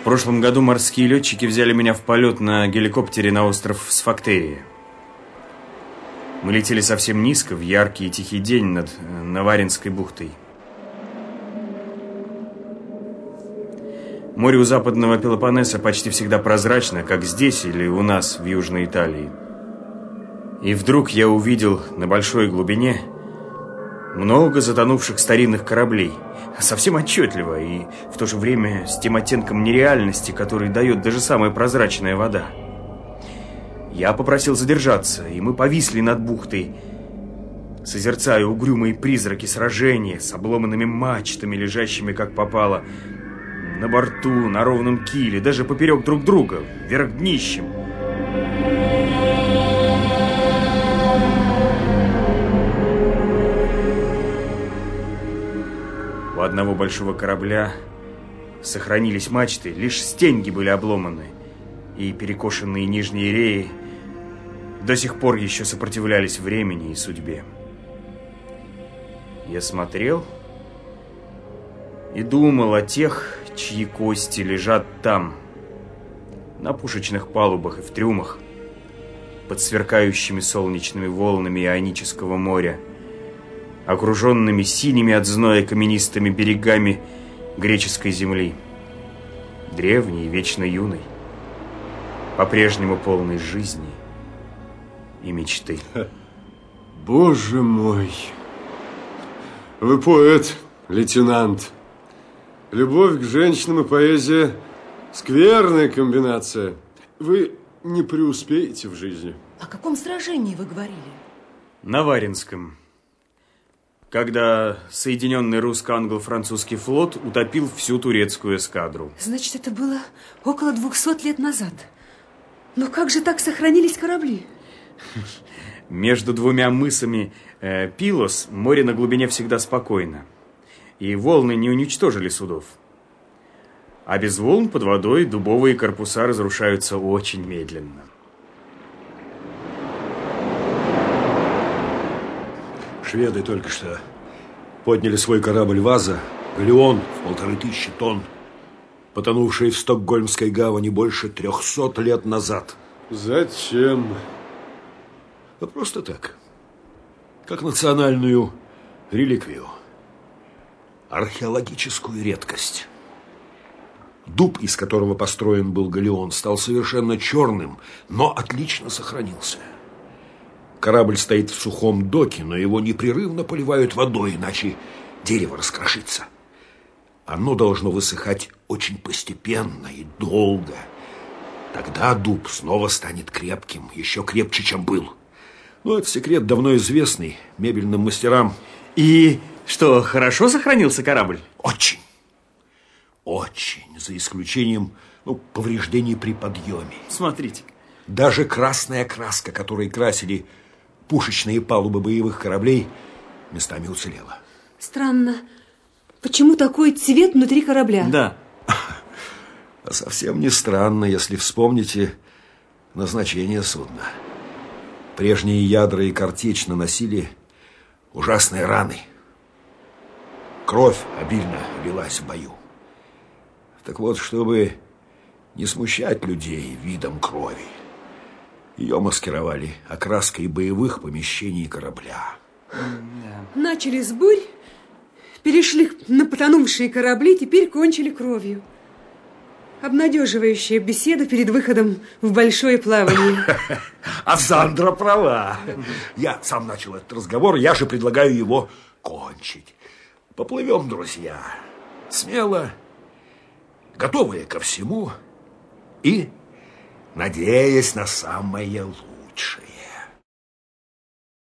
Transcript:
прошлом году морские летчики взяли меня в полет на геликоптере на остров Сфактерия. Мы летели совсем низко, в яркий и тихий день над Наваринской бухтой. Море у западного Пелопоннеса почти всегда прозрачно, как здесь или у нас в Южной Италии. И вдруг я увидел на большой глубине много затонувших старинных кораблей. Совсем отчетливо и в то же время с тем оттенком нереальности, который дает даже самая прозрачная вода. Я попросил задержаться, и мы повисли над бухтой, созерцая угрюмые призраки сражения с обломанными мачтами, лежащими как попало на борту, на ровном киле, даже поперек друг друга, вверх днищем. У одного большого корабля сохранились мачты, лишь стеньги были обломаны, и перекошенные нижние реи до сих пор еще сопротивлялись времени и судьбе. Я смотрел и думал о тех, чьи кости лежат там, на пушечных палубах и в трюмах, под сверкающими солнечными волнами Ионического моря, окруженными синими от зноя каменистыми берегами греческой земли, древней и вечно юной, по-прежнему полной жизни и мечты. Боже мой! Вы поэт, лейтенант. Любовь к женщинам и поэзия – скверная комбинация. Вы не преуспеете в жизни. О каком сражении вы говорили? На Варинском. Когда Соединенный русско-англо-французский флот утопил всю турецкую эскадру. Значит, это было около 200 лет назад. Но как же так сохранились корабли? Между двумя мысами Пилос море на глубине всегда спокойно, и волны не уничтожили судов. А без волн под водой дубовые корпуса разрушаются очень медленно. Шведы только что подняли свой корабль «Ваза», галеон в 1500 тонн, потонувший в Стокгольмской гавани больше 300 лет назад. Зачем? Да просто так. Как национальную реликвию. Археологическую редкость. Дуб, из которого построен был галеон, стал совершенно черным, но отлично сохранился. Корабль стоит в сухом доке, но его непрерывно поливают водой, иначе дерево раскрошится. Оно должно высыхать очень постепенно и долго. Тогда дуб снова станет крепким, еще крепче, чем был. Но это секрет давно известный мебельным мастерам. И что, хорошо сохранился корабль? Очень. Очень. За исключением повреждений при подъеме. Смотрите. Даже красная краска, которой красили пушечные палубы боевых кораблей, местами уцелела. Странно. Почему такой цвет внутри корабля? Да. А совсем не странно, если вспомните назначение судна. Прежние ядра и картечь наносили ужасные раны. Кровь обильно лилась в бою. Так вот, чтобы не смущать людей видом крови, ее маскировали окраской боевых помещений корабля. Начали с бурь, перешли на потонувшие корабли, теперь кончили кровью. Обнадеживающая беседа перед выходом в большое плавание. А Сандра права. Я сам начал этот разговор, я же предлагаю его кончить. Поплывем, друзья, смело, готовые ко всему и надеясь на самое лучшее.